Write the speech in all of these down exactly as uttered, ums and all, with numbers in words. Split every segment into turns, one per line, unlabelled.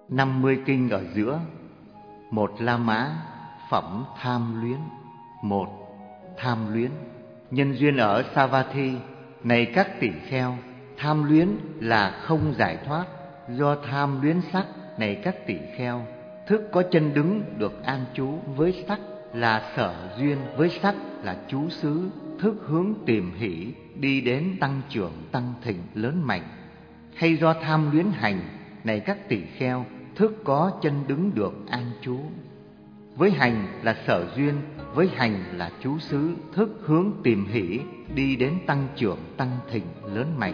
năm mươi kinh ở giữa. Một La Mã, phẩm tham luyến. Một, tham luyến. Nhân duyên ở Savatthi. Này các tỷ kheo, tham luyến là không giải thoát, do tham luyến sắc. Này các tỷ kheo, thức có chân đứng được an trú với sắc là sở duyên, với sắc là trú xứ. Thức hướng tìm hỷ, đi đến tăng trưởng tăng thịnh lớn mạnh. Hay do tham luyến hành, này các tỷ kheo, thức có chân đứng được an trú. Với hành là sở duyên, với hành là trú xứ. Thức hướng tìm hỷ, đi đến tăng trưởng tăng thịnh lớn mạnh.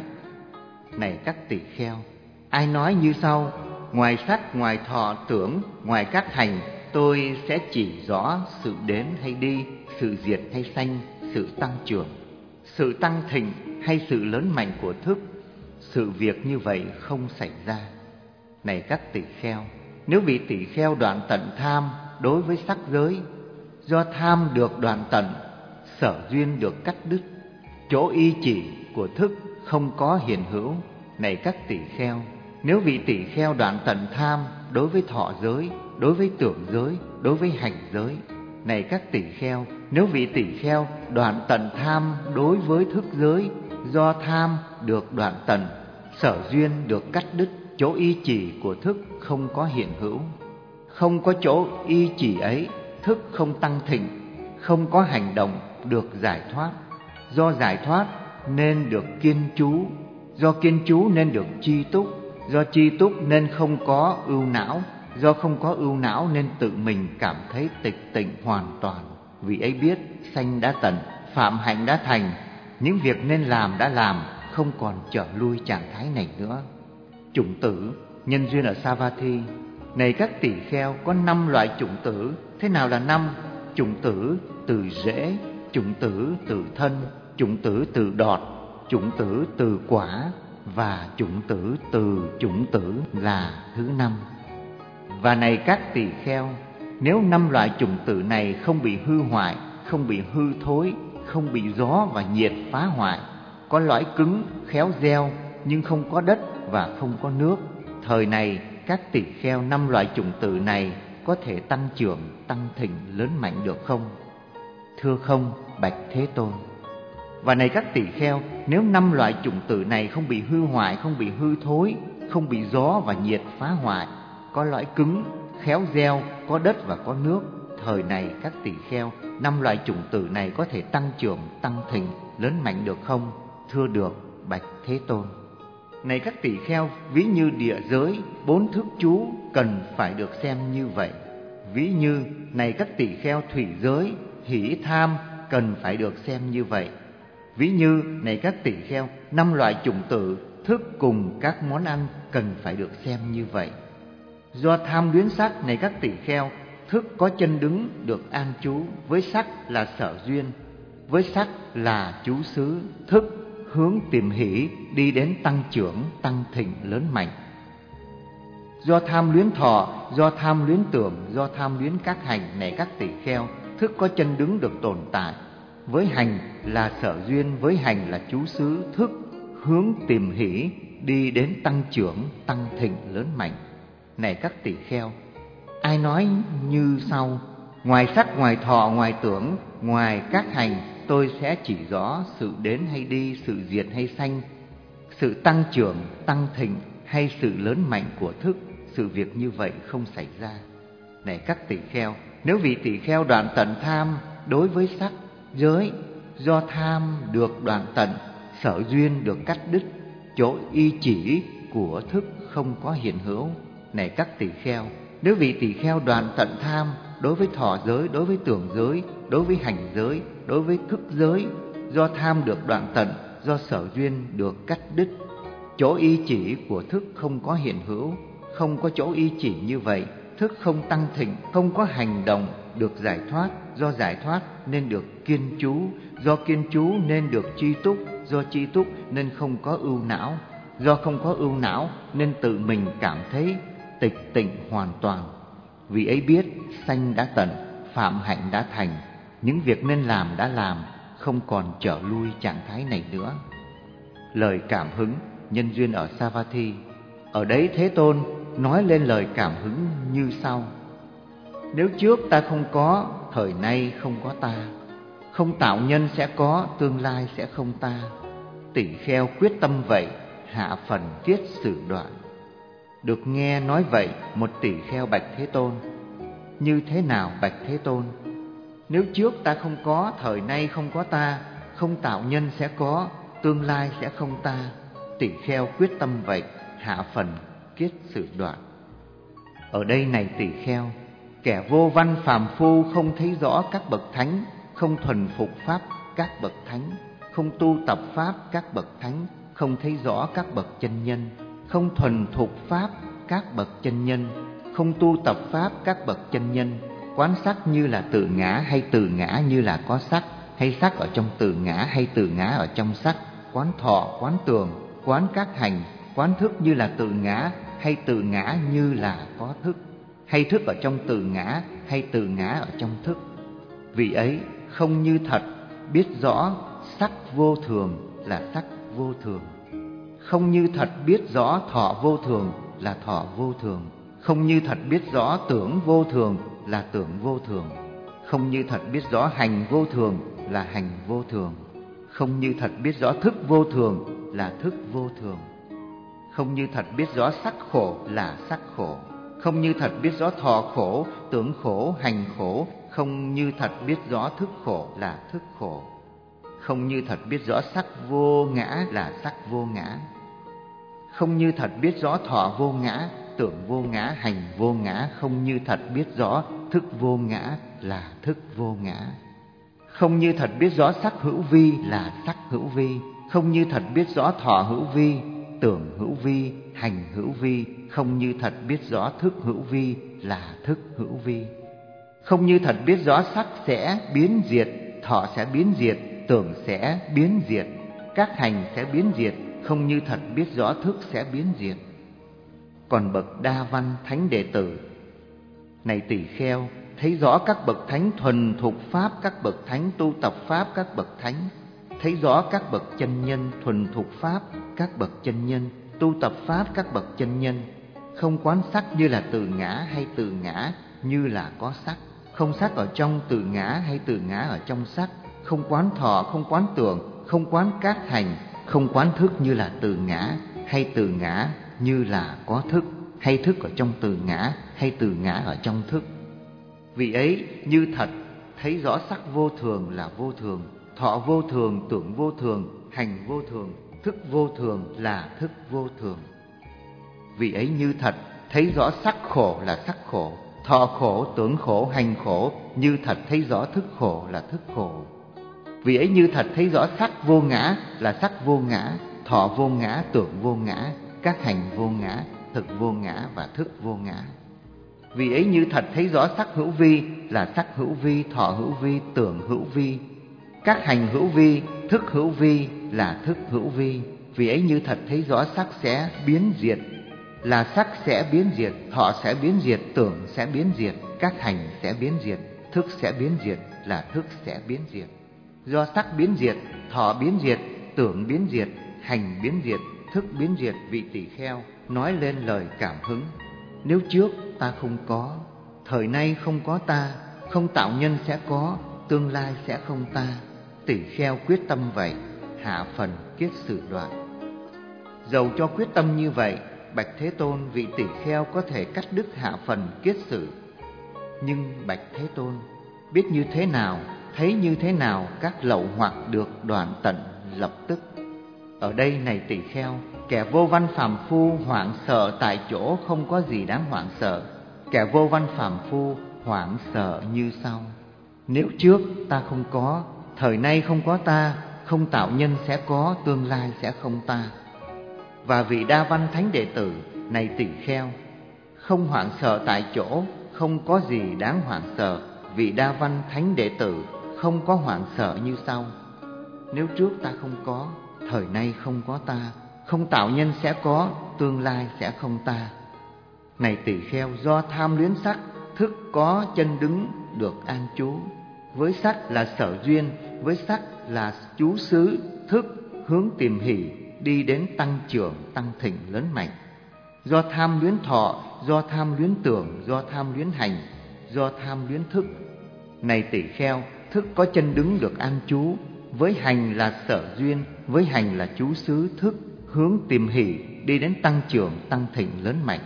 Này các tỷ kheo, ai nói như sau: ngoài sắc, ngoài thọ tưởng, ngoài các hành, tôi sẽ chỉ rõ sự đến hay đi, sự diệt hay sanh, sự tăng trưởng, sự tăng thịnh hay sự lớn mạnh của thức. Sự việc như vậy không xảy ra. Này các tỷ kheo, nếu vị tỷ kheo đoạn tận tham đối với sắc giới, do tham được đoạn tận, sở duyên được cắt đứt, chỗ y chỉ của thức không có hiện hữu. Này các tỷ kheo, nếu vị tỷ kheo đoạn tận tham đối với thọ giới, đối với tưởng giới, đối với hành giới. Này các tỷ kheo, nếu vị tỷ kheo đoạn tận tham đối với thức giới, do tham được đoạn tận, sở duyên được cắt đứt, chỗ y chỉ của thức không có hiện hữu. Không có chỗ y chỉ ấy, thức không tăng thịnh, không có hành động được giải thoát. Do giải thoát nên được kiên trú, do kiên trú nên được chi túc, do chi túc nên không có ưu não, do không có ưu não nên tự mình cảm thấy tịch tịnh hoàn toàn. Vì ấy biết sanh đã tận, phạm hạnh đã thành, những việc nên làm đã làm, không còn trở lui trạng thái này nữa. Chủng tử, nhân duyên ở Savatthi. Này các tỷ kheo, có năm loại chủng tử. Thế nào là năm? Chủng tử từ rễ, chủng tử từ thân, chủng tử từ đọt, chủng tử từ quả, và chủng tử từ chủng tử là thứ năm. Và này các tỷ kheo, nếu năm loại chủng tử này không bị hư hoại, không bị hư thối, không bị gió và nhiệt phá hoại, có lõi cứng, khéo gieo, nhưng không có đất và không có nước, thời này các tỷ kheo năm loại chủng tử này có thể tăng trưởng, tăng thịnh, lớn mạnh được không? Thưa không, bạch Thế Tôn. Và này các tỷ kheo, nếu năm loại chủng tử này không bị hư hoại, không bị hư thối, không bị gió và nhiệt phá hoại, có lõi cứng, khéo gieo, có đất và có nước, thời này các tỷ kheo, năm loại chủng tử này có thể tăng trưởng, tăng thịnh, lớn mạnh được không? Thưa được, bạch Thế Tôn. Này các tỷ kheo, ví như địa giới, bốn thức chú cần phải được xem như vậy. Ví như, này các tỷ kheo, thủy giới, hỷ tham cần phải được xem như vậy. Ví như, này các tỷ kheo, năm loại chủng tử, thức cùng các món ăn cần phải được xem như vậy. Do tham luyến sắc, này các tỷ kheo, thức có chân đứng được an trú, với sắc là sở duyên, với sắc là trú xứ. Thức hướng tìm hỷ, đi đến tăng trưởng, tăng thịnh, lớn mạnh. Do tham luyến thọ, do tham luyến tưởng, do tham luyến các hành, này các tỷ kheo, thức có chân đứng được tồn tại, với hành là sở duyên, với hành là trú xứ. Thức hướng tìm hỷ, đi đến tăng trưởng, tăng thịnh, lớn mạnh. Này các tỷ kheo, ai nói như sau: ngoài sắc, ngoài thọ, ngoài tưởng, ngoài các hành, tôi sẽ chỉ rõ sự đến hay đi, sự diệt hay sanh, sự tăng trưởng, tăng thịnh hay sự lớn mạnh của thức. Sự việc như vậy không xảy ra. Này các tỷ kheo, nếu vị tỷ kheo đoạn tận tham đối với sắc giới, do tham được đoạn tận, sở duyên được cắt đứt, chỗ y chỉ của thức không có hiện hữu. Này các tỷ kheo, nếu vị tỷ kheo đoạn tận tham đối với thọ giới, đối với tưởng giới, đối với hành giới, đối với thức giới, do tham được đoạn tận, do sở duyên được cắt đứt, chỗ y chỉ của thức không có hiện hữu. Không có chỗ y chỉ như vậy, thức không tăng thịnh, không có hành động được giải thoát. Do giải thoát nên được kiên trú, do kiên trú nên được chi túc, do chi túc nên không có ưu não, do không có ưu não nên tự mình cảm thấy tịch tịnh hoàn toàn. Vì ấy biết sanh đã tận, phạm hạnh đã thành, những việc nên làm đã làm, không còn trở lui trạng thái này nữa. Lời cảm hứng, nhân duyên ở Savatthi. Ở đấy Thế Tôn, nói lên lời cảm hứng như sau: nếu trước ta không có, thời nay không có ta. Không tạo nhân sẽ có, tương lai sẽ không ta. Tỷ kheo quyết tâm vậy, hạ phần kiết sử đoạn. Được nghe nói vậy, một tỷ kheo bạch Thế Tôn: như thế nào bạch Thế Tôn? Nếu trước ta không có, thời nay không có ta. Không tạo nhân sẽ có, tương lai sẽ không ta. Tỷ kheo quyết tâm vậy, hạ phần kiết sử đoạn. Ở đây này tỷ kheo, kẻ vô văn phàm phu không thấy rõ các bậc thánh, không thuần phục pháp các bậc thánh, không tu tập pháp các bậc thánh, không thấy rõ các bậc chân nhân, không thuần thục pháp các bậc chân nhân, không tu tập pháp các bậc chân nhân, quán sắc như là tự ngã hay tự ngã như là có sắc, hay sắc ở trong tự ngã hay tự ngã ở trong sắc, quán thọ, quán tường, quán các hành, quán thức như là tự ngã hay tự ngã như là có thức, hay thức ở trong tự ngã hay tự ngã ở trong thức. Vì ấy không như thật biết rõ sắc vô thường là sắc vô thường, không như thật biết rõ thọ vô thường là thọ vô thường, không như thật biết rõ tưởng vô thường là tưởng vô thường, không như thật biết rõ hành vô thường là hành vô thường, không như thật biết rõ thức vô thường là thức vô thường, không như thật biết rõ sắc khổ là sắc khổ, không như thật biết rõ thọ khổ, tưởng khổ, hành khổ, không như thật biết rõ thức khổ là thức khổ, không như thật biết rõ sắc vô ngã là sắc vô ngã, không như thật biết rõ thọ vô ngã, tưởng vô ngã, hành vô ngã, không như thật biết rõ thức vô ngã là thức vô ngã, không như thật biết rõ sắc hữu vi là sắc hữu vi, không như thật biết rõ thọ hữu vi, tưởng hữu vi, hành hữu vi, không như thật biết rõ thức hữu vi là thức hữu vi, không như thật biết rõ sắc sẽ biến diệt, thọ sẽ biến diệt, tưởng sẽ biến diệt, các hành sẽ biến diệt, không như thật biết rõ thức sẽ biến diệt. Còn bậc đa văn thánh đệ tử: này tỷ kheo, thấy rõ các bậc thánh thuần thục pháp các bậc thánh tu tập pháp các bậc thánh, thấy rõ các bậc chân nhân thuần thục pháp các bậc chân nhân tu tập pháp các bậc chân nhân, không quán sắc như là tự ngã hay tự ngã như là có sắc, không sắc ở trong tự ngã hay tự ngã ở trong sắc, không quán thọ, không quán tưởng, không quán các hành, không quán thức như là tự ngã hay tự ngã như là có thức, hay thức ở trong tự ngã hay tự ngã ở trong thức. Vì ấy như thật thấy rõ sắc vô thường là vô thường, thọ vô thường, tưởng vô thường, hành vô thường, thức vô thường là thức vô thường. Vì ấy như thật thấy rõ sắc khổ là sắc khổ, thọ khổ, tưởng khổ, hành khổ, như thật thấy rõ thức khổ là thức khổ. Vì ấy như thật thấy rõ sắc vô ngã là sắc vô ngã, thọ vô ngã, tưởng vô ngã, các hành vô ngã, thực vô ngã và thức vô ngã. Vì ấy như thật thấy rõ sắc hữu vi là sắc hữu vi, thọ hữu vi, tưởng hữu vi, các hành hữu vi, thức hữu vi là thức hữu vi. Vì ấy như thật thấy rõ sắc sẽ biến diệt là sắc sẽ biến diệt, thọ sẽ biến diệt, tưởng sẽ biến diệt, các hành sẽ biến diệt, thức sẽ biến diệt là thức sẽ biến diệt. Do sắc biến diệt, thọ biến diệt, tưởng biến diệt, hành biến diệt, thức biến diệt, vị tỷ kheo nói lên lời cảm hứng: nếu trước ta không có, thời nay không có ta, không tạo nhân sẽ có, tương lai sẽ không ta. Tỷ kheo quyết tâm vậy, hạ phần kiết sử đoạn. Dầu cho quyết tâm như vậy, bạch Thế Tôn, vị tỷ kheo có thể cắt đứt hạ phần kiết sử. Nhưng bạch Thế Tôn, biết như thế nào, thấy như thế nào các lậu hoặc được đoạn tận lập tức. Ở đây này tỷ kheo, kẻ vô văn phàm phu hoảng sợ tại chỗ không có gì đáng hoảng sợ. Kẻ vô văn phàm phu hoảng sợ như sau: nếu trước ta không có, thời nay không có ta, không tạo nhân sẽ có, tương lai sẽ không ta. Và vị đa văn thánh đệ tử này tỷ kheo, không hoảng sợ tại chỗ, không có gì đáng hoảng sợ. Vị đa văn thánh đệ tử không có hoảng sợ như sau: nếu trước ta không có, thời nay không có ta, không tạo nhân sẽ có, tương lai sẽ không ta. Này tỷ kheo, do tham luyến sắc, thức có chân đứng được an trú. Với sắc là sở duyên, với sắc là trú xứ, thức hướng tìm hỷ, đi đến tăng trưởng, tăng thịnh lớn mạnh. do tham luyến thọ, do tham luyến tưởng, do tham luyến hành, do tham luyến thức. Này tỷ kheo, thức có chân đứng được an trú, với hành là sở duyên, với hành là trú xứ, thức hướng tìm hỷ, đi đến tăng trưởng, tăng thịnh lớn mạnh.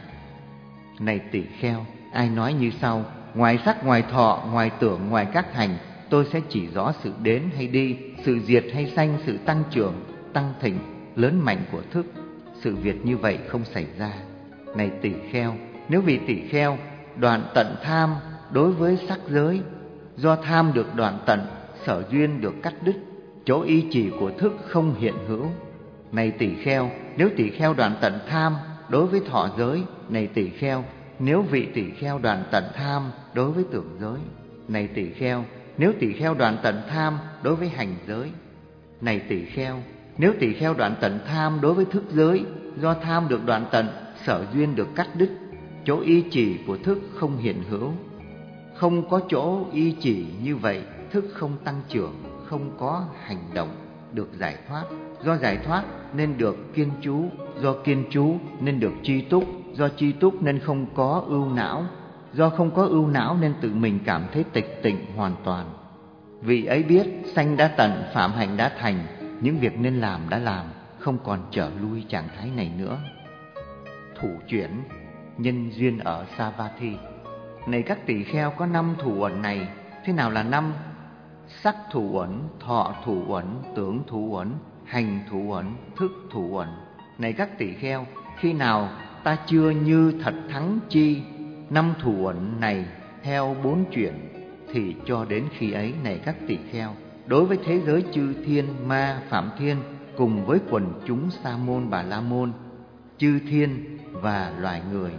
Này tỷ kheo, ai nói như sau: ngoài sắc, ngoài thọ, ngoài tưởng, ngoài các hành, tôi sẽ chỉ rõ sự đến hay đi, sự diệt hay sanh, sự tăng trưởng, tăng thịnh, lớn mạnh của thức. Sự việc như vậy không xảy ra. Này tỷ kheo, nếu vị tỷ kheo đoạn tận tham đối với sắc giới, do tham được đoạn tận, sở duyên được cắt đứt, chỗ y chỉ của thức không hiện hữu. Này tỷ kheo, nếu tỷ kheo đoạn tận tham đối với thọ giới. Này tỷ kheo, nếu vị tỷ kheo đoạn tận tham đối với tưởng giới. Này tỷ kheo, nếu tỷ kheo đoạn tận tham đối với hành giới. Này tỷ kheo, nếu tỷ kheo đoạn tận tham đối với thức giới, do tham được đoạn tận, sở duyên được cắt đứt, chỗ y chỉ của thức không hiện hữu. Không có chỗ y chỉ như vậy, thức không tăng trưởng, không có hành động, được giải thoát. Do giải thoát nên được kiên trú, do kiên trú nên được tri túc, do tri túc nên không có ưu não, do không có ưu não nên tự mình cảm thấy tịch tịnh hoàn toàn. Vị ấy biết sanh đã tận, phạm hạnh đã thành, những việc nên làm đã làm, không còn trở lui trạng thái này nữa. Thủ chuyển nhân duyên ở Savatthi. Này các tỷ kheo, có năm thủ uẩn này. Thế nào là năm? Sắc thủ uẩn, thọ thủ uẩn, tưởng thủ uẩn, hành thủ uẩn, thức thủ uẩn. Này các tỷ kheo, khi nào ta chưa như thật thắng chi năm thủ uẩn này theo bốn chuyển, thì cho đến khi ấy, này các tỷ kheo, đối với thế giới chư thiên, ma, phạm thiên, cùng với quần chúng sa môn, bà la môn, chư thiên và loài người,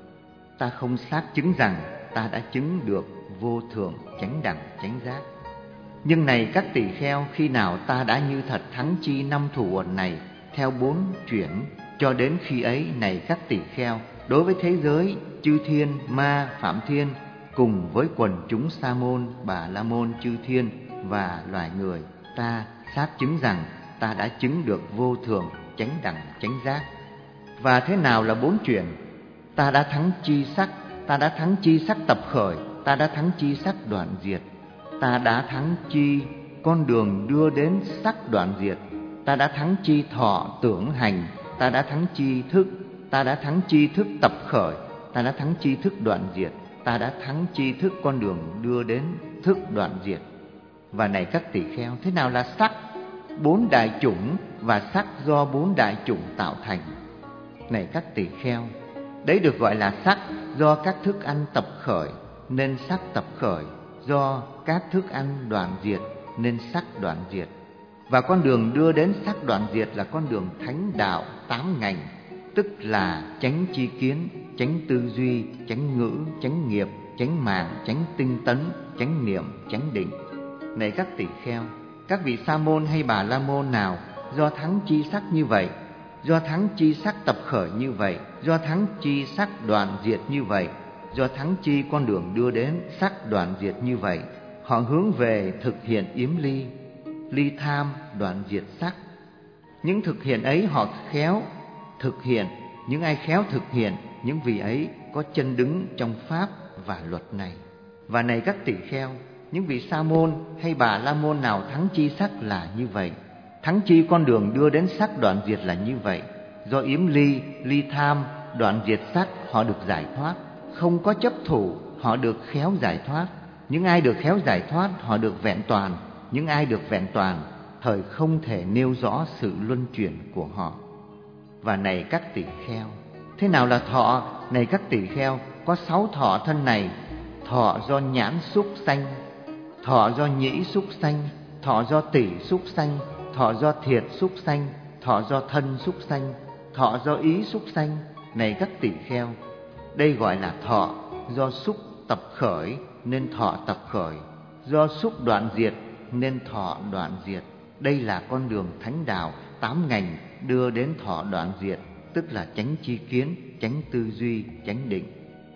ta không xác chứng rằng ta đã chứng được vô thượng chánh đẳng chánh giác. Nhưng này các tỷ kheo, khi nào ta đã như thật thắng chi năm thủ uẩn này theo bốn chuyển, cho đến khi ấy, này các tỷ kheo, đối với thế giới chư thiên, ma, phạm thiên, cùng với quần chúng sa môn, bà la môn, chư thiên và loài người, ta xác chứng rằng ta đã chứng được vô thượng chánh đẳng chánh giác. Và thế nào là bốn chuyển? Ta đã thắng chi sắc, ta đã thắng chi sắc tập khởi, ta đã thắng chi sắc đoạn diệt, ta đã thắng chi con đường đưa đến sắc đoạn diệt, ta đã thắng chi thọ tưởng hành, ta đã thắng chi thức, ta đã thắng chi thức tập khởi, ta đã thắng chi thức đoạn diệt, ta đã thắng chi thức con đường đưa đến thức đoạn diệt. Và này các tỷ kheo, thế nào là sắc? Bốn đại chủng và sắc do bốn đại chủng tạo thành. Này các tỷ kheo, đấy được gọi là sắc. Do các thức ăn tập khởi nên sắc tập khởi, do các thức ăn đoạn diệt nên sắc đoạn diệt. Và con đường đưa đến sắc đoạn diệt là con đường thánh đạo tám ngành, tức là chánh chi kiến, chánh tư duy, chánh ngữ, chánh nghiệp, chánh mạng, chánh tinh tấn, chánh niệm, chánh định. Này các tỷ kheo, các vị sa môn hay bà la môn nào do thắng chi sắc như vậy, do thắng chi sắc tập khởi như vậy, do thắng chi sắc đoạn diệt như vậy, do thắng chi con đường đưa đến sắc đoạn diệt như vậy, họ hướng về thực hiện yếm ly, ly tham, đoạn diệt sắc. Những thực hiện ấy họ khéo thực hiện, những ai khéo thực hiện, những vị ấy có chân đứng trong pháp và luật này. Và này các tỷ kheo, những vị sa môn hay bà la môn nào thắng chi sắc là như vậy, thắng chi con đường đưa đến sắc đoạn diệt là như vậy, do yếm ly, ly tham, đoạn diệt sắc họ được giải thoát, không có chấp thủ, họ được khéo giải thoát. Những ai được khéo giải thoát họ được vẹn toàn, những ai được vẹn toàn thời không thể nêu rõ sự luân chuyển của họ. Và này các tỷ kheo, thế nào là thọ? Này các tỷ kheo, có sáu thọ thân này: thọ do nhãn xúc sanh, thọ do nhĩ xúc sanh, thọ do tỷ xúc sanh, thọ do thiệt xúc sanh, thọ do thân xúc sanh, thọ do ý xúc sanh. Này các tỷ kheo, đây gọi là thọ do xúc tập khởi nên thọ tập khởi, do xúc đoạn diệt nên thọ đoạn diệt. Đây là con đường thánh đạo tám ngành đưa đến thọ đoạn diệt, tức là chánh chi kiến, chánh tư duy, chánh định.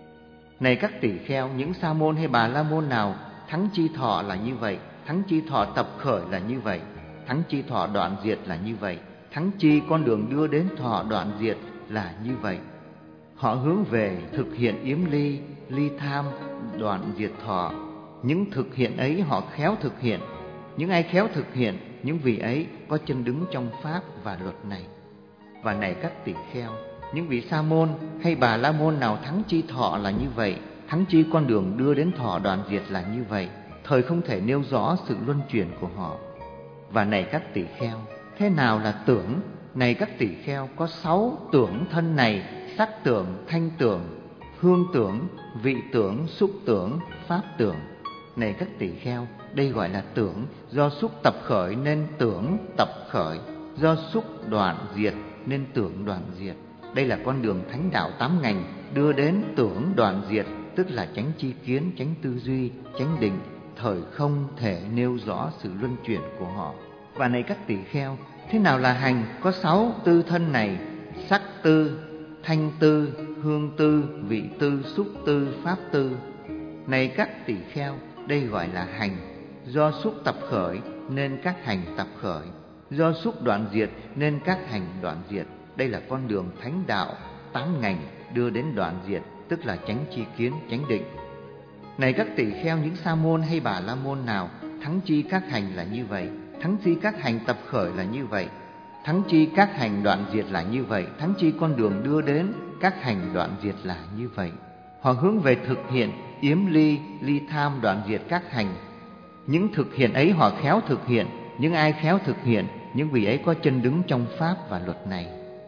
Này các tỷ kheo, những sa môn hay bà la môn nào thắng chi thọ là như vậy, thắng chi thọ tập khởi là như vậy, thắng chi thọ đoạn diệt là như vậy, thắng chi con đường đưa đến thọ đoạn diệt là như vậy. Họ hướng về thực hiện yếm ly, ly tham, đoạn diệt thọ. Những thực hiện ấy họ khéo thực hiện. Những ai khéo thực hiện, những vị ấy có chân đứng trong pháp và luật này. Và này các tỳ kheo, những vị sa môn hay bà la môn nào thắng chi thọ là như vậy, thắng chi con đường đưa đến thọ đoạn diệt là như vậy, thời không thể nêu rõ sự luân chuyển của họ. Và này các tỳ kheo, thế nào là tưởng? Này các tỳ kheo, có sáu tưởng thân này: sắc tưởng, thanh tưởng, hương tưởng, vị tưởng, xúc tưởng, pháp tưởng. Này các tỳ kheo, đây gọi là tưởng. Do xúc tập khởi nên tưởng tập khởi, do xúc đoạn diệt nên tưởng đoạn diệt. Đây là con đường thánh đạo tám ngành đưa đến tưởng đoạn diệt, tức là chánh tri kiến, chánh tư duy, chánh định, thời không thể nêu rõ sự luân chuyển của họ. Và này các tỳ kheo, thế nào là hành? Có sáu tư thân này: sắc tư, thanh tư, hương tư, vị tư, xúc tư, pháp tư. Này các tỳ kheo, đây gọi là hành. Do xúc tập khởi nên các hành tập khởi, do xúc đoạn diệt nên các hành đoạn diệt. Đây là con đường thánh đạo tám ngành đưa đến đoạn diệt, tức là chánh tri kiến, chánh định. Này các tỳ kheo, những sa môn hay bà la môn nào thắng chi các hành là như vậy, thắng chi các hành tập khởi là như vậy, thắng chi các hành đoạn diệt là như vậy, thắng chi con đường đưa đến các hành đoạn diệt là như vậy. Họ hướng về thực hiện yếm ly, ly tham, đoạn diệt các hành. Những thực hiện ấy họ khéo thực hiện. Những ai khéo thực hiện, những vị ấy có chân đứng trong pháp và luật này.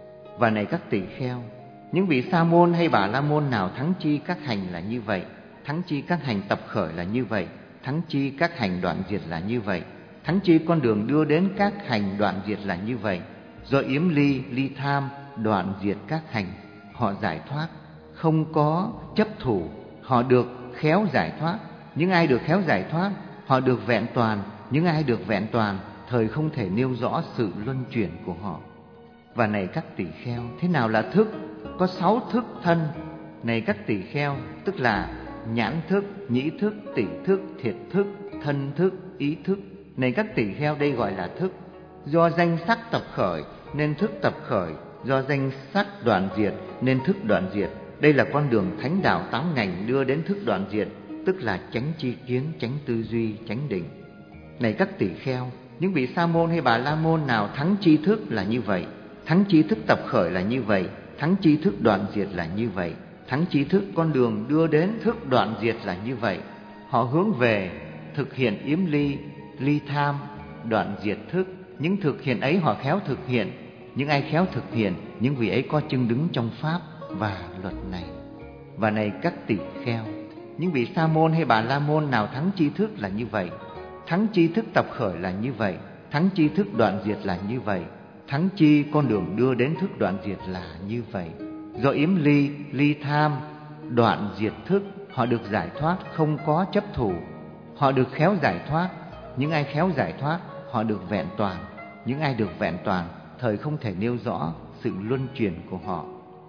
Và này các tỳ kheo, những vị sa môn hay bà la môn nào thắng chi các hành là như vậy, thắng chi các hành tập khởi là như vậy, thắng chi các hành đoạn diệt là như vậy, thắng chi con đường đưa đến các hành đoạn diệt là như vậy. Do yếm ly, ly tham, đoạn diệt các hành, họ giải thoát, không có chấp thủ, họ được khéo giải thoát. Những ai được khéo giải thoát, họ được vẹn toàn. Những ai được vẹn toàn, thời không thể nêu rõ sự luân chuyển của họ. Và này các tỳ kheo, thế nào là thức? Có sáu thức thân. Này các tỳ kheo, tức là nhãn thức, nhĩ thức, tỷ thức, thiệt thức, thân thức, ý thức. Này các tỳ kheo, đây gọi là thức. Do danh sắc tập khởi nên thức tập khởi, do danh sắc đoạn diệt nên thức đoạn diệt. Đây là con đường thánh đạo tám ngành đưa đến thức đoạn diệt, tức là chánh tri kiến, chánh tư duy, chánh định. Này các tỳ kheo, những vị sa môn hay bà la môn nào thắng tri thức là như vậy, thắng tri thức tập khởi là như vậy, thắng tri thức đoạn diệt là như vậy, thắng tri thức con đường đưa đến thức đoạn diệt là như vậy. Họ hướng về thực hiện yếm ly, ly tham, đoạn diệt thức. Những thực hiện ấy họ khéo thực hiện. Những ai khéo thực hiện, những vị ấy có chân đứng trong pháp và luật này. Và này các tỳ kheo, những vị sa môn hay bà la môn nào thắng tri thức là như vậy, thắng tri thức tập khởi là như vậy, thắng tri thức đoạn diệt là như vậy, thắng chi con đường đưa đến thức đoạn diệt là như vậy. Do yếm ly, ly tham, đoạn diệt thức, họ được giải thoát, không có chấp thủ, họ được khéo giải thoát. Những ai khéo giải thoát, họ được vẹn toàn. Những ai được vẹn toàn, thời không thể nêu rõ sự luân chuyển của họ.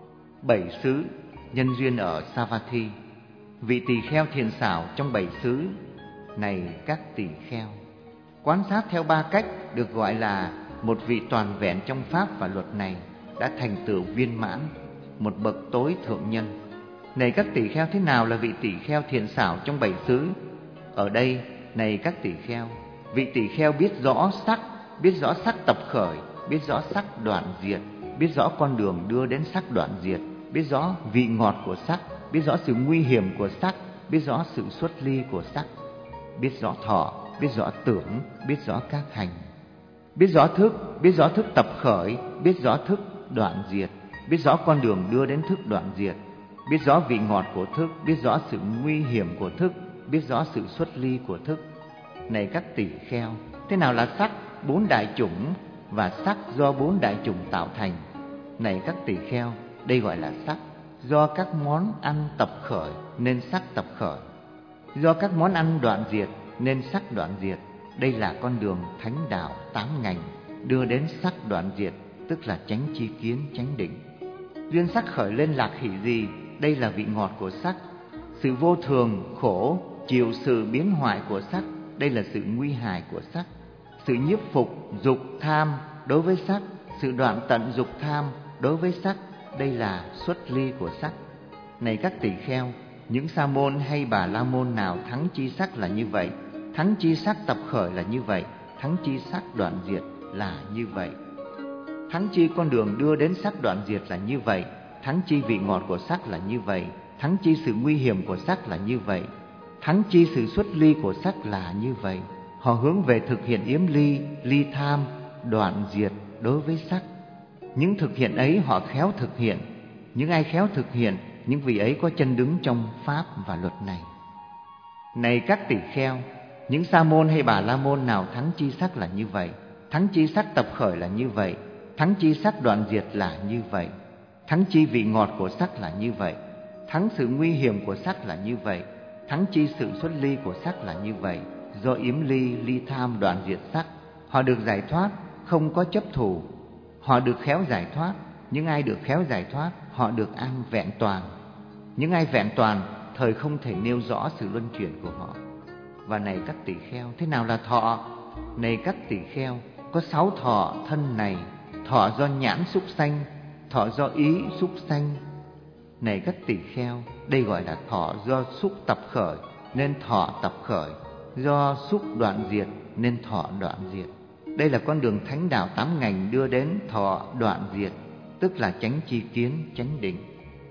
Bảy xứ nhân duyên ở Savatthi. Vị tỳ kheo thiện xảo trong bảy xứ này các tỳ kheo, quan sát theo ba cách được gọi là một vị toàn vẹn trong pháp và luật này, đã thành tựu viên mãn, một bậc tối thượng nhân. Này các tỳ kheo, thế nào là vị tỳ kheo thiện xảo trong bảy xứ? Ở đây, này các tỳ kheo, vị tỳ kheo biết rõ sắc, biết rõ sắc tập khởi, biết rõ sắc đoạn diệt, biết rõ con đường đưa đến sắc đoạn diệt, biết rõ vị ngọt của sắc, biết rõ sự nguy hiểm của sắc, biết rõ sự xuất ly của sắc, biết rõ thọ, biết rõ tưởng, biết rõ các hành, biết rõ thức, biết rõ thức tập khởi, biết rõ thức đoạn diệt, biết rõ con đường đưa đến thức đoạn diệt, biết rõ vị ngọt của thức, biết rõ sự nguy hiểm của thức, biết rõ sự xuất ly của thức. Này các tỳ kheo, thế nào là sắc? Bốn đại chủng và sắc do bốn đại chủng tạo thành. Này các tỳ kheo, đây gọi là sắc. Do các món ăn tập khởi nên sắc tập khởi, do các món ăn đoạn diệt nên sắc đoạn diệt. Đây là con đường thánh đạo tám ngành đưa đến sắc đoạn diệt, tức là chánh tri kiến, chánh định. Duyên sắc khởi lên lạc hỷ gì? Đây là vị ngọt của sắc. Sự vô thường, khổ, chịu sự biến hoại của sắc, đây là sự nguy hại của sắc. Sự nhiếp phục, dục, tham đối với sắc, sự đoạn tận dục tham đối với sắc, đây là xuất ly của sắc. Này các tỳ kheo, những sa môn hay bà la môn nào thắng chi sắc là như vậy, thắng chi sắc tập khởi là như vậy, thắng chi sắc đoạn diệt là như vậy. Thắng chi con đường đưa đến sắc đoạn diệt là như vậy, thắng chi vị ngọt của sắc là như vậy, thắng chi sự nguy hiểm của sắc là như vậy, thắng chi sự xuất ly của sắc là như vậy. Họ hướng về thực hiện yếm ly, ly tham, đoạn diệt đối với sắc. Những thực hiện ấy họ khéo thực hiện. Những ai khéo thực hiện, những vị ấy có chân đứng trong pháp và luật này. Này các tỳ kheo, những sa môn hay bà la môn nào thắng chi sắc là như vậy, thắng chi sắc tập khởi là như vậy, thắng chi sắc đoạn diệt là như vậy, thắng chi vị ngọt của sắc là như vậy, thắng sự nguy hiểm của sắc là như vậy, thắng chi sự xuất ly của sắc là như vậy. Do yếm ly, ly tham đoạn diệt sắc, họ được giải thoát, không có chấp thủ. Họ được khéo giải thoát. Những ai được khéo giải thoát, họ được an vẹn toàn. Những ai vẹn toàn, thời không thể nêu rõ sự luân chuyển của họ. Và này các tỳ kheo, thế nào là thọ? Này các tỳ kheo, có sáu thọ thân này: thọ do nhãn xúc sanh, thọ do ý xúc sanh. Này các tỳ kheo, đây gọi là thọ do xúc tập khởi nên thọ tập khởi, do xúc đoạn diệt nên thọ đoạn diệt. Đây là con đường thánh đạo tám ngành đưa đến thọ đoạn diệt, tức là chánh chi kiến, chánh định.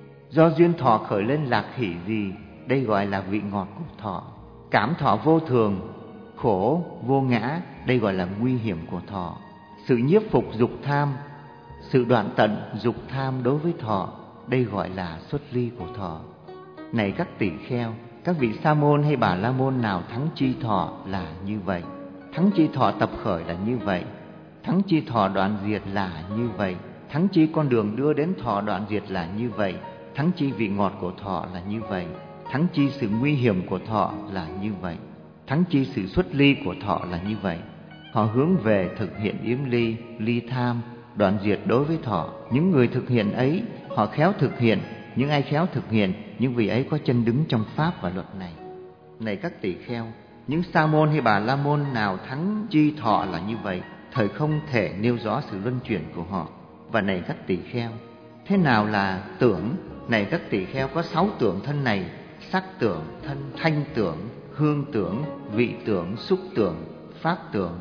Do duyên thọ khởi lên lạc hỷ gì, đây gọi là vị ngọt của thọ. Cảm thọ vô thường, khổ, vô ngã, đây gọi là nguy hiểm của thọ. Sự nhiếp phục dục tham, sự đoạn tận dục tham đối với thọ, đây gọi là xuất ly của thọ. Này các tỳ kheo, các vị sa môn hay bà la môn nào thắng chi thọ là như vậy, thắng chi thọ tập khởi là như vậy, thắng chi thọ đoạn diệt là như vậy, thắng chi con đường đưa đến thọ đoạn diệt là như vậy, thắng chi vị ngọt của thọ là như vậy, thắng chi sự nguy hiểm của thọ là như vậy, thắng chi sự xuất ly của thọ là như vậy. Họ hướng về thực hiện yếm ly, ly tham, đoạn diệt đối với thọ. Những người thực hiện ấy, họ khéo thực hiện. Những ai khéo thực hiện, những vị ấy có chân đứng trong pháp và luật này. Này các tỳ kheo, những sa môn hay bà la môn nào thắng chi thọ là như vậy, thời không thể nêu rõ sự luân chuyển của họ. Và này các tỳ kheo, thế nào là tưởng? Này các tỳ kheo, có sáu tưởng thân này: sắc tưởng, thân, thanh tưởng, hương tưởng, vị tưởng, xúc tưởng, pháp tưởng.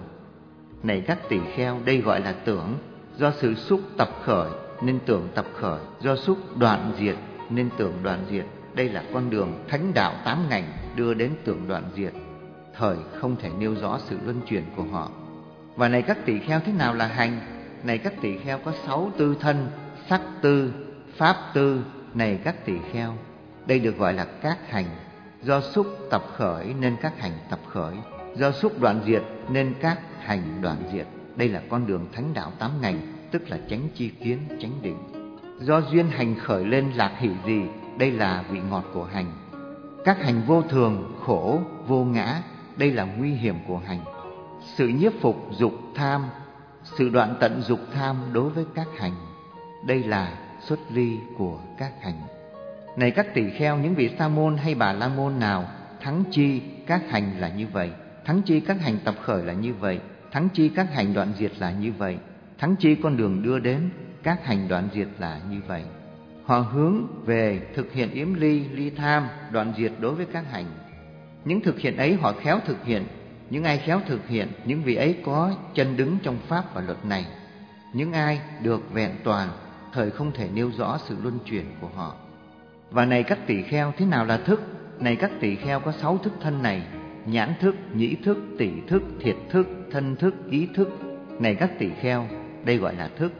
Này các tỳ kheo, đây gọi là tưởng. Do sự xúc tập khởi nên tưởng tập khởi, do xúc đoạn diệt nên tưởng đoạn diệt. Đây là con đường thánh đạo tám ngành đưa đến tưởng đoạn diệt, thời không thể nêu rõ sự luân chuyển của họ. Và này các tỳ kheo, thế nào là hành? Này các tỳ kheo, có sáu tư thân: sắc tư, pháp tư. Này các tỳ kheo, đây được gọi là các hành. Do xúc tập khởi nên các hành tập khởi, do xúc đoạn diệt nên các hành đoạn diệt. Đây là con đường thánh đạo tám ngành, tức là chánh chi kiến, chánh định. Do duyên hành khởi lên lạc hỷ gì, đây là vị ngọt của hành. Các hành vô thường, khổ, vô ngã, đây là nguy hiểm của hành. Sự nhiếp phục dục tham, sự đoạn tận dục tham đối với các hành, đây là xuất ly của các hành. Này các tỳ kheo, những vị sa môn hay bà la môn nào thắng chi các hành là như vậy, thắng chi các hành tập khởi là như vậy, thắng chi các hành đoạn diệt là như vậy, thắng chi con đường đưa đến các hành đoạn diệt là như vậy. Họ hướng về thực hiện yếm ly, ly tham, đoạn diệt đối với các hành. Những thực hiện ấy họ khéo thực hiện. Những ai khéo thực hiện, những vị ấy có chân đứng trong pháp và luật này. Những ai được vẹn toàn, thời không thể nêu rõ sự luân chuyển của họ. Và này các tỳ kheo, thế nào là thức? Này các tỳ kheo, có sáu thức thân này: nhãn thức, nhĩ thức, tỷ thức, thiệt thức, thân thức, ý thức. Này các tỳ kheo, đây gọi là thức.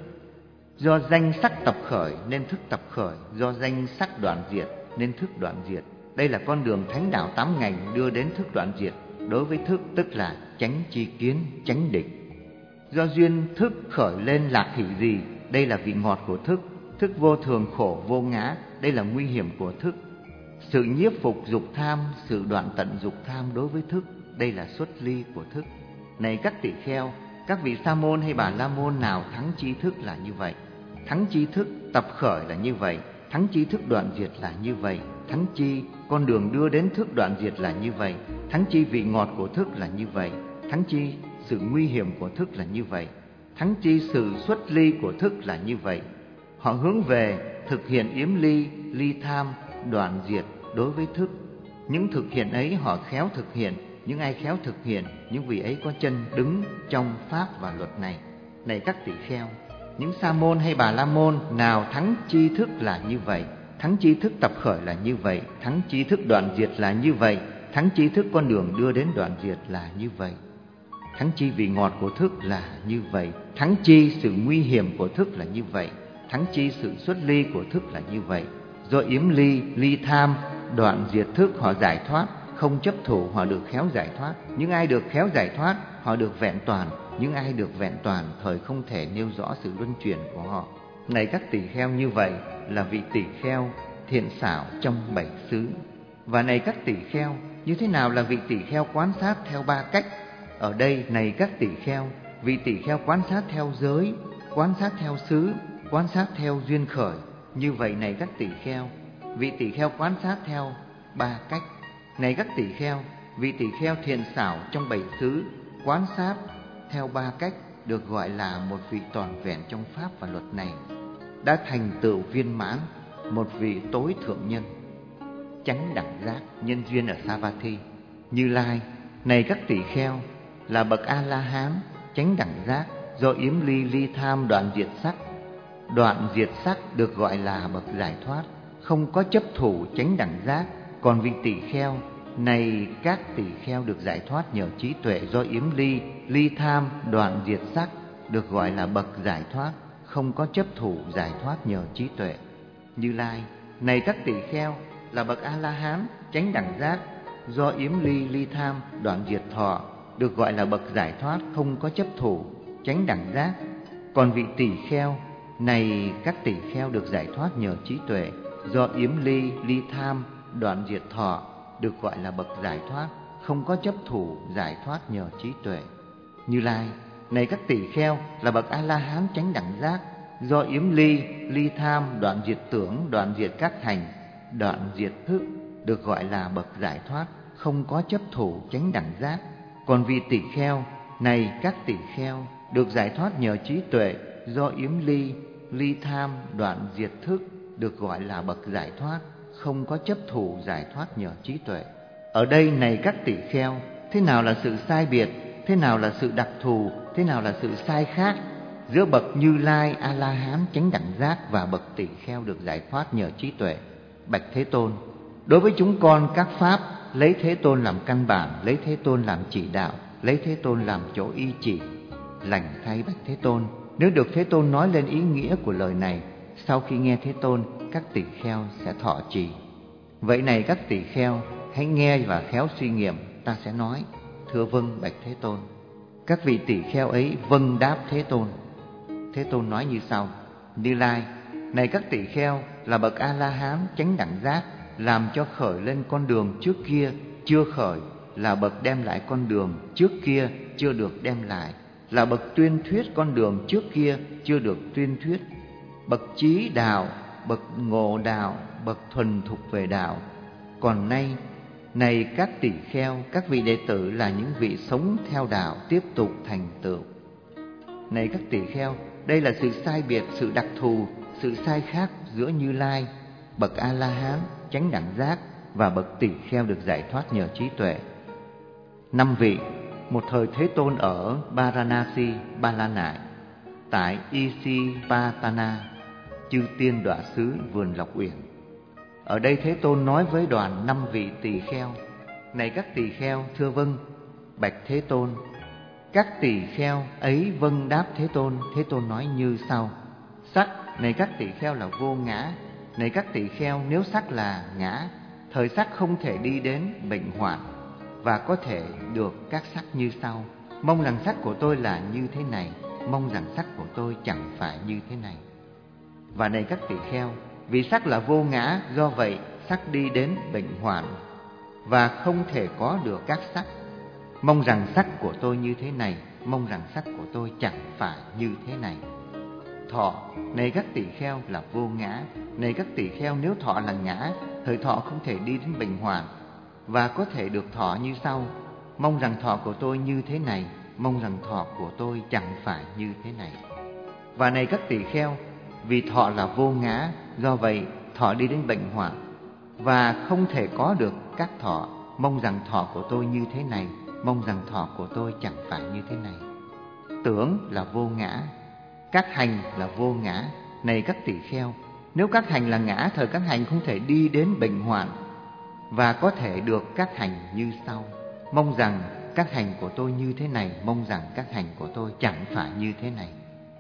Do danh sắc tập khởi nên thức tập khởi, do danh sắc đoạn diệt nên thức đoạn diệt. Đây là con đường thánh đạo tám ngành đưa đến thức đoạn diệt đối với thức, tức là chánh chi kiến, chánh định. Do duyên thức khởi lên lạc hỷ gì, đây là vị ngọt của thức. Thức vô thường, khổ, vô ngã, đây là nguy hiểm của thức. Sự nhiếp phục dục tham, sự đoạn tận dục tham đối với thức, đây là xuất ly của thức. Này các tỳ kheo, các vị sa môn hay bà la môn nào thắng chi thức là như vậy, thắng chi thức tập khởi là như vậy, thắng chi thức đoạn diệt là như vậy, thắng chi con đường đưa đến thức đoạn diệt là như vậy, thắng chi vị ngọt của thức là như vậy, thắng chi sự nguy hiểm của thức là như vậy, thắng chi sự xuất ly của thức là như vậy, Họ hướng về thực hiện yếm ly, ly tham, đoạn diệt đối với thức. Những thực hiện ấy họ khéo thực hiện. Những ai khéo thực hiện, những vị ấy có chân đứng trong pháp và luật này. Này các tỳ kheo, những sa môn hay bà la môn nào thắng tri thức là như vậy, thắng tri thức tập khởi là như vậy, thắng tri thức đoạn diệt là như vậy, thắng tri thức con đường đưa đến đoạn diệt là như vậy, thắng chi vị ngọt của thức là như vậy, thắng chi sự nguy hiểm của thức là như vậy, thắng chi sự xuất ly của thức là như vậy. Do yếm ly, ly tham, đoạn diệt thức họ giải thoát, không chấp thủ họ được khéo giải thoát. Những ai được khéo giải thoát họ được vẹn toàn. Những ai được vẹn toàn thời không thể nêu rõ sự luân chuyển của họ. Này các tỳ kheo, như vậy là vị tỳ kheo thiện xảo trong bảy xứ. Và này các tỳ kheo, như thế nào là vị tỳ kheo quán sát theo ba cách? Ở đây này các tỳ kheo, vị tỳ kheo quán sát theo giới, quán sát theo xứ, quán sát theo duyên khởi. Như vậy này các tỳ kheo, vị tỳ kheo quán sát theo ba cách. Này các tỳ kheo, vị tỳ kheo thiện xảo trong bảy xứ quán sát theo ba cách được gọi là một vị toàn vẹn trong pháp và luật này, đã thành tựu viên mãn, một vị tối thượng nhân, chánh đẳng giác, nhân duyên ở Savatthi. Như Lai, này các tỳ kheo, là bậc A La Hán, chánh đẳng giác, do yếm ly, ly tham, đoạn diệt sắc. Đoạn diệt sắc được gọi là bậc giải thoát, không có chấp thủ, chánh đẳng giác. Còn vị tỳ kheo, này các tỳ kheo được giải thoát nhờ trí tuệ, do yếm ly, ly tham, đoạn diệt sắc, được gọi là bậc giải thoát, không có chấp thủ, giải thoát nhờ trí tuệ. Như Lai, này các tỳ kheo, là bậc A La Hán, chánh đẳng giác, do yếm ly, ly tham, đoạn diệt thọ, được gọi là bậc giải thoát, không có chấp thủ, chánh đẳng giác. Còn vị tỳ kheo, này các tỳ kheo được giải thoát nhờ trí tuệ, do yếm ly, ly tham, đoạn diệt thọ, được gọi là bậc giải thoát, không có chấp thủ, giải thoát nhờ trí tuệ. Như Lai, này các tỳ kheo, là bậc A La Hán chánh đẳng giác, do yếm ly, ly tham, đoạn diệt tưởng, đoạn diệt các hành, đoạn diệt thức, được gọi là bậc giải thoát, không có chấp thủ, chánh đẳng giác. Còn vị tỳ kheo, này các tỳ kheo được giải thoát nhờ trí tuệ, do yếm ly, ly tham, đoạn diệt thức, được gọi là bậc giải thoát, không có chấp thủ, giải thoát nhờ trí tuệ. Ở đây này các tỳ kheo, thế nào là sự sai biệt, thế nào là sự đặc thù, thế nào là sự sai khác giữa bậc Như Lai, A La Hán chánh đẳng giác và bậc tỳ kheo được giải thoát nhờ trí tuệ? Bạch Thế Tôn, đối với chúng con các pháp lấy Thế Tôn làm căn bản, lấy Thế Tôn làm chỉ đạo, lấy Thế Tôn làm chỗ y chỉ. Lành thay bạch Thế Tôn, nếu được Thế Tôn nói lên ý nghĩa của lời này, sau khi nghe Thế Tôn, các tỳ kheo sẽ thọ trì. Vậy này các tỳ kheo, hãy nghe và khéo suy nghiệm, ta sẽ nói. Thưa vâng bạch Thế Tôn. Các vị tỳ kheo ấy vâng đáp Thế Tôn. Thế Tôn nói như sau: Như Lai, này các tỳ kheo, là bậc A La Hán chánh đẳng giác, làm cho khởi lên con đường trước kia chưa khởi, là bậc đem lại con đường trước kia chưa được đem lại, là bậc tuyên thuyết con đường trước kia chưa được tuyên thuyết, bậc trí đạo, bậc ngộ đạo, bậc thuần thục về đạo. Còn nay, này các tỳ kheo, các vị đệ tử là những vị sống theo đạo, tiếp tục thành tựu. Này các tỳ kheo, đây là sự sai biệt, sự đặc thù, sự sai khác giữa Như Lai, bậc A La Hán chánh đẳng giác và bậc tỳ kheo được giải thoát nhờ trí tuệ. Năm vị, một thời Thế Tôn ở Varanasi, Ba La Nại, tại Isipatana, chư tiên đọa xứ vườn Lộc Uyển. Ở đây Thế Tôn nói với đoàn năm vị tỳ kheo: Này các tỳ kheo, thưa vâng bạch Thế Tôn. Các tỳ kheo ấy vâng đáp Thế Tôn. Thế Tôn nói như sau: Sắc, này các tỳ kheo là vô ngã. Này các tỳ kheo, nếu sắc là ngã, thời sắc không thể đi đến bệnh hoạn, và có thể được các sắc như sau. Mong rằng sắc của tôi là như thế này, mong rằng sắc của tôi chẳng phải như thế này. Và này các tỳ kheo, vì sắc là vô ngã, do vậy sắc đi đến bệnh hoạn và không thể có được các sắc. Mong rằng sắc của tôi như thế này, mong rằng sắc của tôi chẳng phải như thế này. Thọ, này các tỳ kheo là vô ngã. Này các tỳ kheo, nếu thọ là ngã, thời thọ không thể đi đến bệnh hoạn và có thể được thọ như sau. Mong rằng thọ của tôi như thế này, mong rằng thọ của tôi chẳng phải như thế này. Và này các tỳ kheo, vì thọ là vô ngã, do vậy thọ đi đến bệnh hoạn và không thể có được các thọ. Mong rằng thọ của tôi như thế này, mong rằng thọ của tôi chẳng phải như thế này. Tưởng là vô ngã, các hành là vô ngã. Này các tỳ kheo, nếu các hành là ngã, thời các hành không thể đi đến bệnh hoạn và có thể được các hành như sau. Mong rằng các hành của tôi như thế này, mong rằng các hành của tôi chẳng phải như thế này.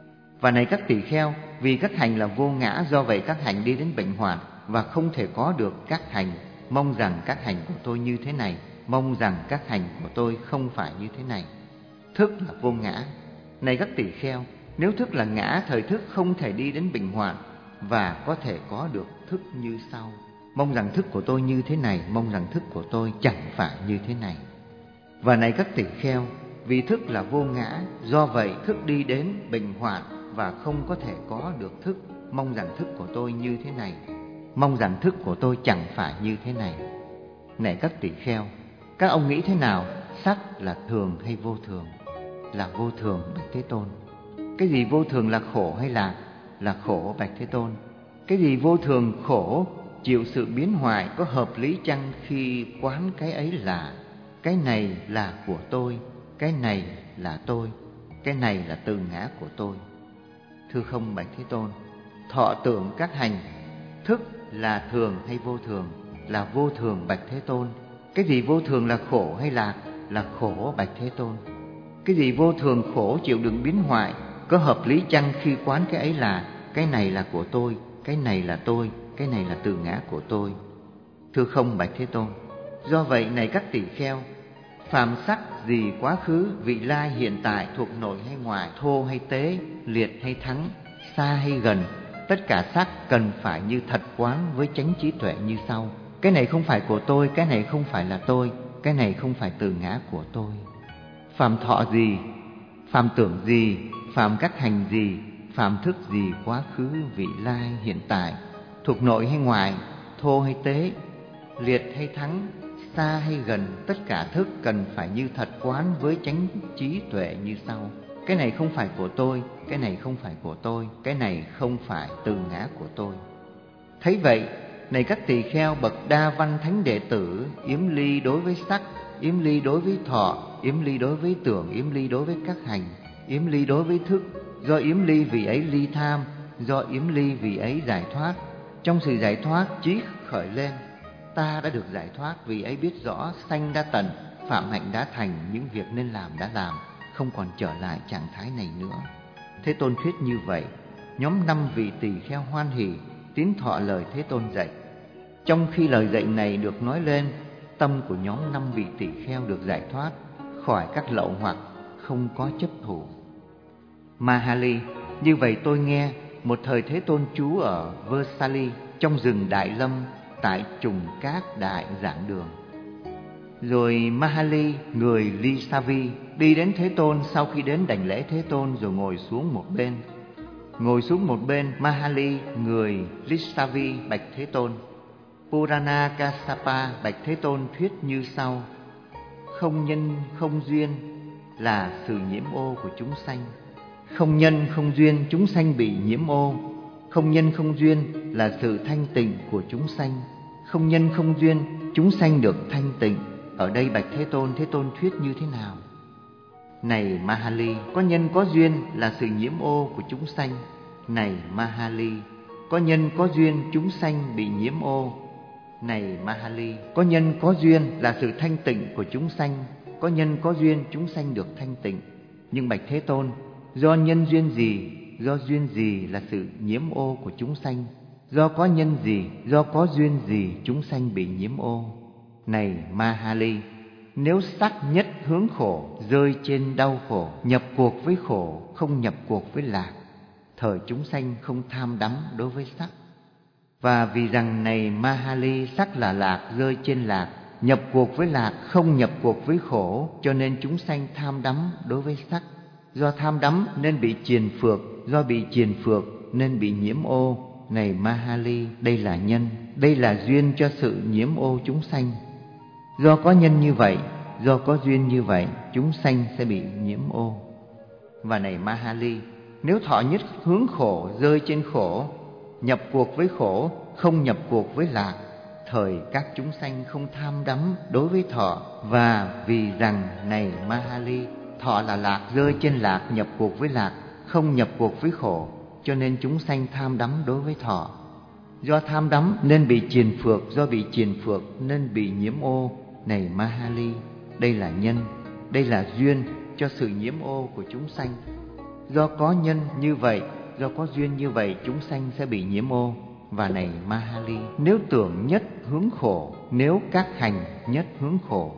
Và này các tỳ kheo, vì các hành là vô ngã, do vậy các hành đi đến bệnh hoạn và không thể có được các hành. Mong rằng các hành của tôi như thế này, mong rằng các hành của tôi không phải như thế này. Thức là vô ngã. Này các tỳ kheo, nếu thức là ngã, thời thức không thể đi đến bệnh hoạn và có thể có được thức như sau. Mong rằng thức của tôi như thế này, mong rằng thức của tôi chẳng phải như thế này. Và này các tỳ kheo, vì thức là vô ngã, do vậy thức đi đến bệnh hoạn và không có thể có được thức. Mong rằng thức của tôi như thế này, mong rằng thức của tôi chẳng phải như thế này. Này các tỳ kheo, các ông nghĩ thế nào? Sắc là thường hay vô thường? Là vô thường, bạch Thế Tôn. Cái gì vô thường là khổ hay là là khổ, bạch Thế Tôn? Cái gì vô thường khổ, chịu sự biến hoại, có hợp lý chăng khi quán cái ấy là cái này là của tôi, cái này là tôi, cái này là từ ngã của tôi? Thưa không, bạch Thế Tôn. Thọ tưởng các hành, thức là thường hay vô thường? Là vô thường, bạch Thế Tôn. Cái gì vô thường là khổ hay là là khổ, bạch Thế Tôn? Cái gì vô thường khổ, chịu đựng biến hoại, có hợp lý chăng khi quán cái ấy là cái này là của tôi, cái này là tôi, cái này là từ ngã của tôi? Thưa không, bạch Thế Tôn. Do vậy, này các tỳ kheo, phàm sắc gì quá khứ, vị lai, hiện tại, thuộc nội hay ngoài, thô hay tế, liệt hay thắng, xa hay gần, tất cả sắc cần phải như thật quán với chánh trí tuệ như sau. Cái này không phải của tôi, cái này không phải là tôi, cái này không phải từ ngã của tôi. Phàm thọ gì, phàm tưởng gì, phàm các hành gì, phàm thức gì quá khứ, vị lai, hiện tại, thuộc nội hay ngoài, thô hay tế, liệt hay thắng, xa hay gần, tất cả thức cần phải như thật quán với chánh trí tuệ như sau. Cái này không phải của tôi, cái này không phải của tôi, cái này không phải từ ngã của tôi. Thấy vậy, này các tỳ kheo, bậc đa văn thánh đệ tử, yếm ly đối với sắc, yếm ly đối với thọ, yếm ly đối với tưởng, yếm ly đối với các hành, yếm ly đối với thức. Do yếm ly vì ấy ly tham, do yếm ly vì ấy giải thoát. Trong sự giải thoát, trí khởi lên, ta đã được giải thoát, vì ấy biết rõ sanh đã tận, phạm hạnh đã thành, những việc nên làm đã làm, không còn trở lại trạng thái này nữa. Thế Tôn thuyết như vậy, nhóm năm vị tỳ kheo hoan hỉ tín thọ lời Thế Tôn dạy. Trong khi lời dạy này được nói lên, tâm của nhóm năm vị tỳ kheo được giải thoát khỏi các lậu hoặc, không có chấp thủ. Mahali, như vậy tôi nghe, một thời Thế Tôn trú ở Vesali, trong rừng Đại Lâm, tại trùng cát đại giảng đường. Rồi Mahali, người Lisavi, đi đến Thế Tôn. Sau khi đến đảnh lễ Thế Tôn rồi ngồi xuống một bên. Ngồi xuống một bên, Mahali, người Lisavi, bạch Thế Tôn. Purana Kassapa bạch Thế Tôn thuyết như sau. Không nhân không duyên là sự nhiễm ô của chúng sanh. Không nhân không duyên, chúng sanh bị nhiễm ô. Không nhân không duyên là sự thanh tịnh của chúng sanh. Không nhân không duyên, chúng sanh được thanh tịnh. Ở đây bạch Thế Tôn, Thế Tôn thuyết như thế nào? Này Mahali, có nhân có duyên là sự nhiễm ô của chúng sanh. Này Mahali, có nhân có duyên, chúng sanh bị nhiễm ô. Này Mahali, có nhân có duyên là sự thanh tịnh của chúng sanh. Có nhân có duyên, chúng sanh được thanh tịnh. Nhưng bạch Thế Tôn, do nhân duyên gì, do duyên gì là sự nhiễm ô của chúng sanh? Do có nhân gì, do có duyên gì chúng sanh bị nhiễm ô? Này Mahali, nếu sắc nhất hướng khổ, rơi trên đau khổ, nhập cuộc với khổ, không nhập cuộc với lạc, thời chúng sanh không tham đắm đối với sắc. Và vì rằng này Mahali, sắc là lạc, rơi trên lạc, nhập cuộc với lạc, không nhập cuộc với khổ, cho nên chúng sanh tham đắm đối với sắc. Do tham đắm nên bị triền phược, do bị triền phược nên bị nhiễm ô. Này Mahali, đây là nhân, đây là duyên cho sự nhiễm ô chúng sanh. Do có nhân như vậy, do có duyên như vậy, chúng sanh sẽ bị nhiễm ô. Và này Mahali, Nếu thọ nhất hướng khổ, rơi trên khổ, nhập cuộc với khổ, không nhập cuộc với lạc, thời các chúng sanh không tham đắm đối với thọ. Và vì rằng này Mahali, thọ là lạc, rơi trên lạc, nhập cuộc với lạc, không nhập cuộc với khổ, cho nên chúng sanh tham đắm đối với thọ. Do tham đắm nên bị triền phược, do bị triền phược nên bị nhiễm ô. Này Mahali, đây là nhân, đây là duyên cho sự nhiễm ô của chúng sanh. Do có nhân như vậy, do có duyên như vậy, chúng sanh sẽ bị nhiễm ô. Và này Mahali, nếu tưởng nhất hướng khổ, nếu các hành nhất hướng khổ.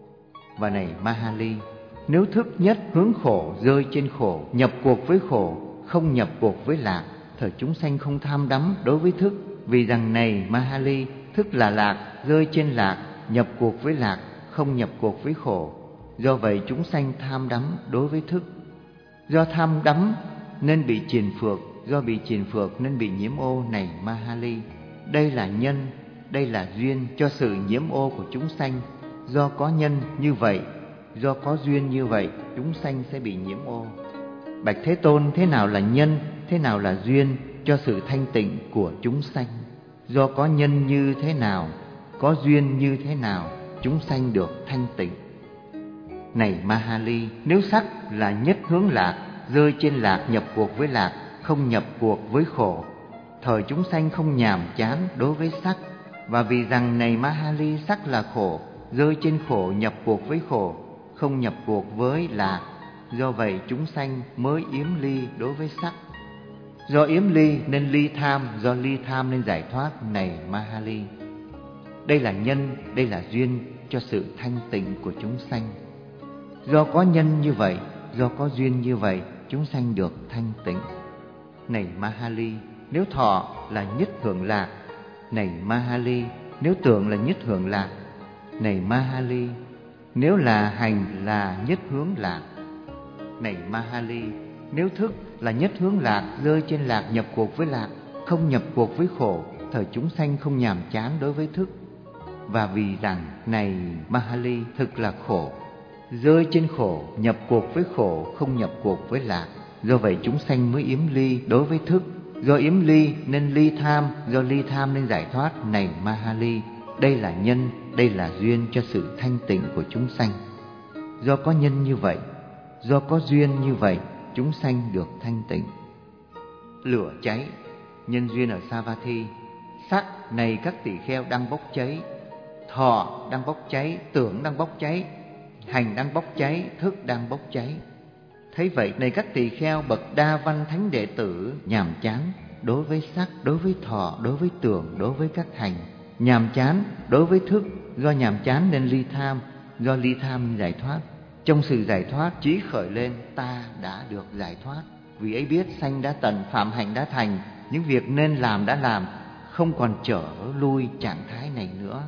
Và này Mahali, nếu thức nhất hướng khổ, rơi trên khổ, nhập cuộc với khổ, không nhập cuộc với lạc, thời chúng sanh không tham đắm đối với thức. Vì rằng này Mahali, thức là lạc, rơi trên lạc, nhập cuộc với lạc, không nhập cuộc với khổ. Do vậy chúng sanh tham đắm đối với thức. Do tham đắm nên bị triền phược, do bị triền phược nên bị nhiễm ô. Này Mahali, đây là nhân, đây là duyên cho sự nhiễm ô của chúng sanh. Do có nhân như vậy, do có duyên như vậy, chúng sanh sẽ bị nhiễm ô. Bạch Thế Tôn, thế nào là nhân, thế nào là duyên cho sự thanh tịnh của chúng sanh? Do có nhân như thế nào, có duyên như thế nào, chúng sanh được thanh tịnh. Này Mahali, nếu sắc là nhất hướng lạc, rơi trên lạc, nhập cuộc với lạc, không nhập cuộc với khổ, thời chúng sanh không nhàm chán đối với sắc. Và vì rằng này Mahali, sắc là khổ, rơi trên khổ, nhập cuộc với khổ, không nhập cuộc với lạc, do vậy chúng sanh mới yếm ly đối với sắc. Do yếm ly nên ly tham, do ly tham nên giải thoát. Này Mahali, đây là nhân, đây là duyên cho sự thanh tịnh của chúng sanh. Do có nhân như vậy, do có duyên như vậy, chúng sanh được thanh tịnh. Này Mahali, nếu thọ là nhất hưởng lạc. Này Mahali, nếu tưởng là nhất hưởng lạc. Này Mahali, nếu là hành là nhất hướng lạc. Này Mahali, nếu thức là nhất hướng lạc, rơi trên lạc, nhập cuộc với lạc, không nhập cuộc với khổ, thời chúng sanh không nhàm chán đối với thức. Và vì rằng này Mahali, thực là khổ, rơi trên khổ, nhập cuộc với khổ, không nhập cuộc với lạc, do vậy chúng sanh mới yếm ly đối với thức. Do yếm ly nên ly tham, do ly tham nên giải thoát. Này Mahali, đây là nhân, đây là duyên cho sự thanh tịnh của chúng sanh. Do có nhân như vậy, do có duyên như vậy, chúng sanh được thanh tịnh. Lửa cháy, nhân duyên ở Savatthi. Sắc này các tỳ kheo đang bốc cháy, thọ đang bốc cháy, tưởng đang bốc cháy, hành đang bốc cháy, thức đang bốc cháy. Thấy vậy này các tỳ kheo bậc đa văn thánh đệ tử nhàm chán đối với sắc, đối với thọ, đối với tưởng, đối với các hành, nhàm chán đối với thức. Do nhàm chán nên ly tham, do ly tham giải thoát. Trong sự giải thoát, chí khởi lên ta đã được giải thoát. Vì ấy biết sanh đã tận, phạm hạnh đã thành, những việc nên làm đã làm, không còn trở lui trạng thái này nữa.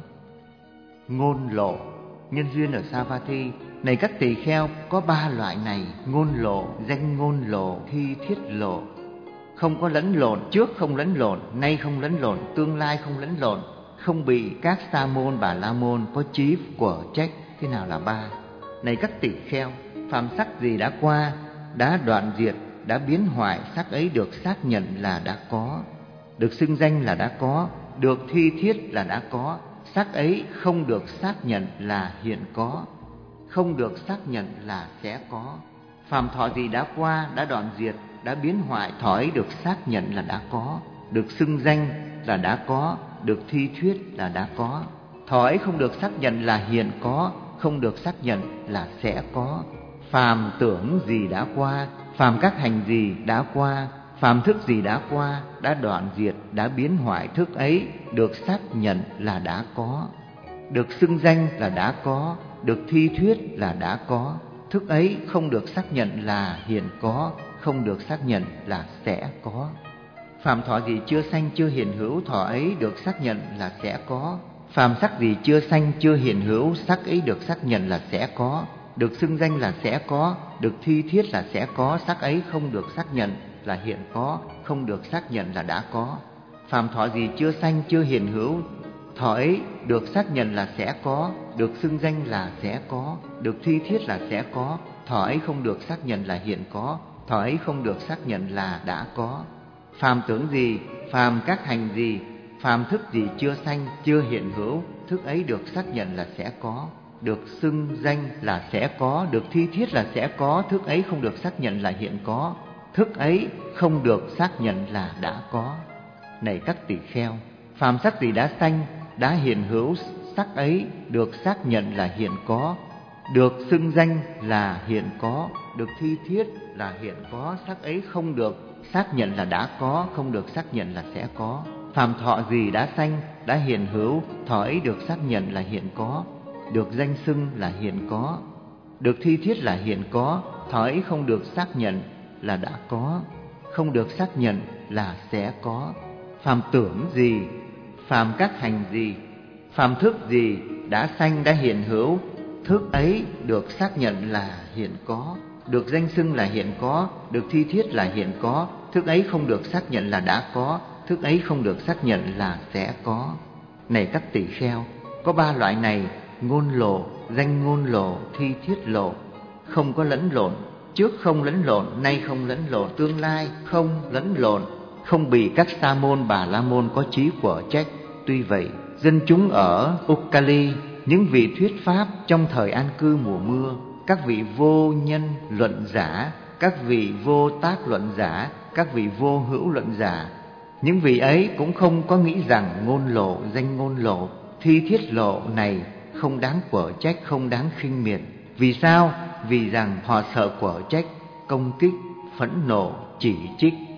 Ngôn lộ, nhân duyên ở Savatthi. Này các tỳ kheo, có ba loại này: ngôn lộ, danh ngôn lộ, thi thiết lộ. Không có lẫn lộn, trước không lẫn lộn, nay không lẫn lộn, tương lai không lẫn lộn, không bị các sa môn, bà la môn có chí của trách. Thế nào là ba? Này các tỳ kheo, phàm sắc gì đã qua, đã đoạn diệt, đã biến hoại, sắc ấy được xác nhận là đã có, được xưng danh là đã có, được thi thiết là đã có. Sắc ấy không được xác nhận là hiện có, không được xác nhận là sẽ có. Phàm thọ gì đã qua, đã đoạn diệt, đã biến hoại, thọ ấy được xác nhận là đã có, được xưng danh là đã có, được thi thuyết là đã có. Thọ ấy không được xác nhận là hiện có, không được xác nhận là sẽ có. Phàm tưởng gì đã qua, phàm các hành gì đã qua, phàm thức gì đã qua, đã đoạn diệt, đã biến hoại, thức ấy được xác nhận là đã có, được xưng danh là đã có, được thi thuyết là đã có. Thức ấy không được xác nhận là hiện có, không được xác nhận là sẽ có. Phàm thọ gì chưa sanh chưa hiện hữu, thọ ấy được xác nhận là sẽ có. Phàm sắc gì chưa sanh chưa hiện hữu, sắc ấy được xác nhận là sẽ có, được xưng danh là sẽ có, được thi thiết là sẽ có. Sắc ấy không được xác nhận là hiện có, không được xác nhận là đã có. Phàm thọ gì chưa sanh chưa hiện hữu, thọ ấy được xác nhận là sẽ có, được xưng danh là sẽ có, được thi thiết là sẽ có. Thọ ấy không được xác nhận là hiện có, thọ ấy không được xác nhận là đã có. Phàm tưởng gì, phàm các hành gì, phàm thức gì chưa sanh, chưa hiện hữu, thức ấy được xác nhận là sẽ có. Được xưng danh là sẽ có, được thi thiết là sẽ có, thức ấy không được xác nhận là hiện có. Thức ấy không được xác nhận là đã có. Này các tỳ kheo, phàm sắc gì đã sanh, đã hiện hữu, sắc ấy được xác nhận là hiện có. Được xưng danh là hiện có, được thi thiết là hiện có, sắc ấy không được xác nhận là đã có, không được xác nhận là sẽ có. Phàm thọ gì đã sanh, đã hiện hữu, thọ ấy được xác nhận là hiện có. Được danh xưng là hiện có, được thi thiết là hiện có, thọ ấy không được xác nhận là đã có, không được xác nhận là sẽ có. Phàm tưởng gì, phàm các hành gì, phàm thức gì đã sanh, đã hiện hữu, thức ấy được xác nhận là hiện có. Được danh xưng là hiện có, được thi thiết là hiện có, thức ấy không được xác nhận là đã có, thức ấy không được xác nhận là sẽ có. Này các tỳ kheo, có ba loại này: ngôn lộ, danh ngôn lộ, thi thiết lộ, không có lẫn lộn. Trước không lẫn lộn, nay không lẫn lộn, tương lai không lẫn lộn, không bị các sa môn bà la môn có trí của trách. Tuy vậy, dân chúng ở Ukali, những vị thuyết pháp trong thời an cư mùa mưa, các vị vô nhân luận giả, các vị vô tác luận giả, các vị vô hữu luận giả, những vị ấy cũng không có nghĩ rằng ngôn lộ, danh ngôn lộ, thi thiết lộ này không đáng quở trách, không đáng khinh miệt. Vì sao? Vì rằng họ sợ quở trách, công kích, phẫn nộ, chỉ trích.